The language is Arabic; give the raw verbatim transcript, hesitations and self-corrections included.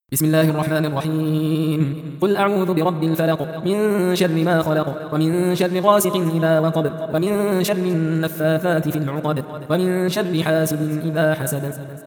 بسم الله الرحمن الرحيم قل أعوذ برب الفلق من شر ما خلق ومن شر غاسق إذا وقب ومن شر النفاثات في العقد ومن شر حاسد إذا حسد